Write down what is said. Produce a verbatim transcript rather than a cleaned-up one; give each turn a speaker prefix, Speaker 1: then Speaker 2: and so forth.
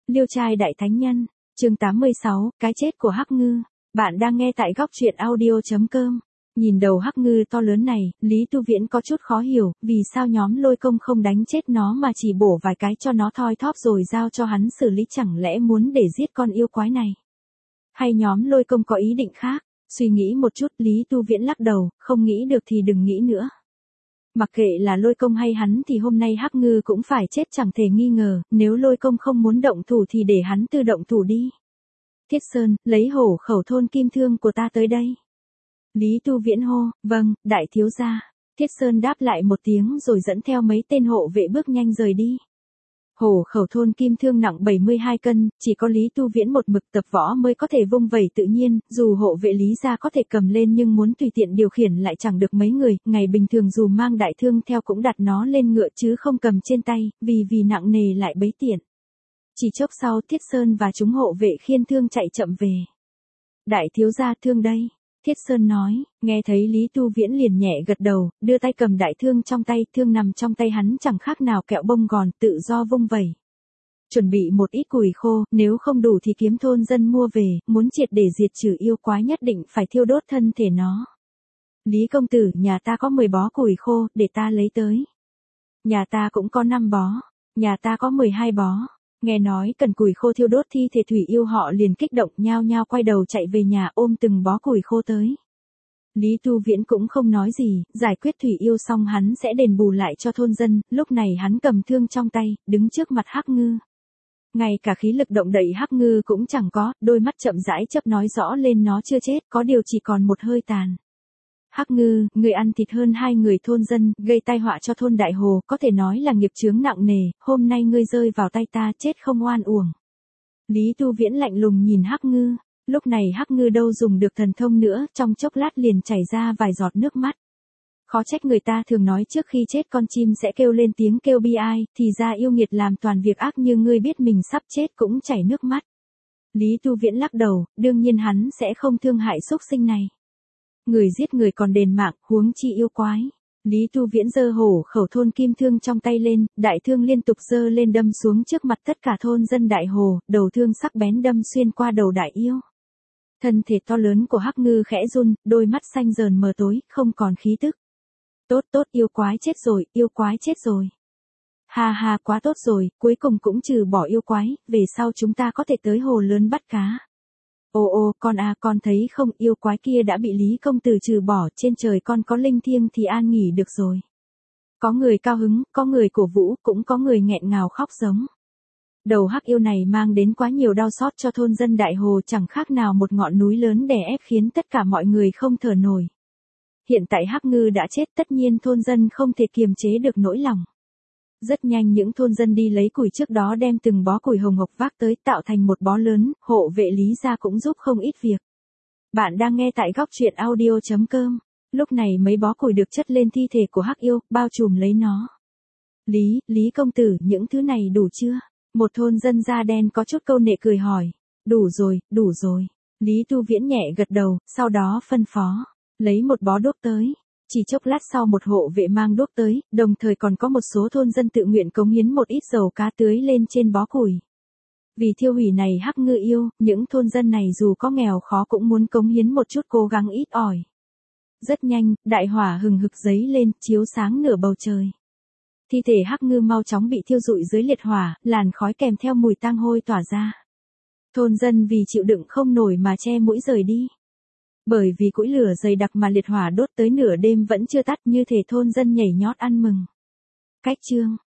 Speaker 1: Liêu trai đại thánh nhân, chương tám mươi sáu, cái chết của Hắc Ngư. Bạn đang nghe tại góc truyện audio chấm com. Nhìn đầu Hắc Ngư to lớn này, Lý Tu Viễn có chút khó hiểu, vì sao nhóm Lôi Công không đánh chết nó mà chỉ bổ vài cái cho nó thoi thóp rồi giao cho hắn xử lý, chẳng lẽ muốn để giết con yêu quái này? Hay nhóm Lôi Công có ý định khác? Suy nghĩ một chút, Lý Tu Viễn lắc đầu, không nghĩ được thì đừng nghĩ nữa. Mặc kệ là Lôi Công hay hắn thì hôm nay Hắc Ngư cũng phải chết chẳng thể nghi ngờ, nếu Lôi Công không muốn động thủ thì để hắn tự động thủ đi. Thiết Sơn, lấy hổ khẩu thôn kim thương của ta tới đây. Lý Tu Viễn hô, vâng, đại thiếu gia. Thiết Sơn đáp lại một tiếng rồi dẫn theo mấy tên hộ vệ bước nhanh rời đi. Hổ khẩu thôn kim thương nặng bảy mươi hai cân, chỉ có Lý Tu Viễn một mực tập võ mới có thể vung vẩy tự nhiên, dù hộ vệ Lý gia có thể cầm lên nhưng muốn tùy tiện điều khiển lại chẳng được mấy người, ngày bình thường dù mang đại thương theo cũng đặt nó lên ngựa chứ không cầm trên tay, vì vì nặng nề lại bấy tiện. Chỉ chốc sau Thiết Sơn và chúng hộ vệ khiên thương chạy chậm về. Đại thiếu gia thương đây. Thiết Sơn nói, nghe thấy Lý Tu Viễn liền nhẹ gật đầu, đưa tay cầm đại thương trong tay, thương nằm trong tay hắn chẳng khác nào kẹo bông gòn, tự do vung vẩy. Chuẩn bị một ít củi khô, nếu không đủ thì kiếm thôn dân mua về, muốn triệt để diệt trừ yêu quái nhất định phải thiêu đốt thân thể nó. Lý công tử, nhà ta có mười bó củi khô, để ta lấy tới. Nhà ta cũng có năm bó, nhà ta có mười hai bó. Nghe nói cần củi khô thiêu đốt thi thể thủy yêu, họ liền kích động nhao nhao quay đầu chạy về nhà ôm từng bó củi khô tới. Lý Tu Viễn cũng không nói gì, giải quyết thủy yêu xong hắn sẽ đền bù lại cho thôn dân, lúc này hắn cầm thương trong tay, đứng trước mặt Hắc Ngư. Ngay cả khí lực động đậy Hắc Ngư cũng chẳng có, đôi mắt chậm rãi chớp nói rõ lên nó chưa chết, có điều chỉ còn một hơi tàn. Hắc Ngư, người ăn thịt hơn hai người thôn dân, gây tai họa cho thôn Đại Hồ, có thể nói là nghiệp chướng nặng nề, hôm nay ngươi rơi vào tay ta chết không oan uổng. Lý Tu Viễn lạnh lùng nhìn Hắc Ngư, lúc này Hắc Ngư đâu dùng được thần thông nữa, trong chốc lát liền chảy ra vài giọt nước mắt. Khó trách người ta thường nói trước khi chết con chim sẽ kêu lên tiếng kêu bi ai, thì ra yêu nghiệt làm toàn việc ác như ngươi biết mình sắp chết cũng chảy nước mắt. Lý Tu Viễn lắc đầu, đương nhiên hắn sẽ không thương hại súc sinh này. Người giết người còn đền mạng, huống chi yêu quái. Lý Tu Viễn giơ hổ khẩu thôn kim thương trong tay lên, đại thương liên tục giơ lên đâm xuống trước mặt tất cả thôn dân Đại Hồ, đầu thương sắc bén đâm xuyên qua đầu đại yêu. Thân thể to lớn của Hắc Ngư khẽ run, đôi mắt xanh dờn mờ tối, không còn khí tức. Tốt tốt, yêu quái chết rồi, yêu quái chết rồi. Ha ha, quá tốt rồi, cuối cùng cũng trừ bỏ yêu quái, về sau chúng ta có thể tới hồ lớn bắt cá. Ô ô, con à, con thấy không, yêu quái kia đã bị Lý công tử trừ bỏ, trên trời con có linh thiêng thì an nghỉ được rồi. Có người cao hứng, có người cổ vũ, cũng có người nghẹn ngào khóc giống. Đầu Hắc yêu này mang đến quá nhiều đau xót cho thôn dân Đại Hồ, chẳng khác nào một ngọn núi lớn đè ép khiến tất cả mọi người không thở nổi. Hiện tại Hắc Ngư đã chết, tất nhiên thôn dân không thể kiềm chế được nỗi lòng. Rất nhanh những thôn dân đi lấy củi trước đó đem từng bó củi hồng ngọc vác tới tạo thành một bó lớn, hộ vệ Lý gia cũng giúp không ít việc. Bạn đang nghe tại góc truyện audio chấm com. Lúc này mấy bó củi được chất lên thi thể của Hắc yêu, bao trùm lấy nó. Lý, Lý công tử, những thứ này đủ chưa? Một thôn dân da đen có chút câu nệ cười hỏi. Đủ rồi, đủ rồi. Lý Tu Viễn nhẹ gật đầu, sau đó phân phó. Lấy một bó đuốc tới. Chỉ chốc lát sau một hộ vệ mang đuốc tới, đồng thời còn có một số thôn dân tự nguyện cống hiến một ít dầu cá tưới lên trên bó củi. Vì thiêu hủy này Hắc Ngư yêu, những thôn dân này dù có nghèo khó cũng muốn cống hiến một chút cố gắng ít ỏi. Rất nhanh, đại hỏa hừng hực giấy lên, chiếu sáng nửa bầu trời. Thi thể Hắc Ngư mau chóng bị thiêu rụi dưới liệt hỏa, làn khói kèm theo mùi tang hôi tỏa ra. Thôn dân vì chịu đựng không nổi mà che mũi rời đi. Bởi vì củi lửa dày đặc mà liệt hỏa đốt tới nửa đêm vẫn chưa tắt, như thể thôn dân nhảy nhót ăn mừng. Cách chương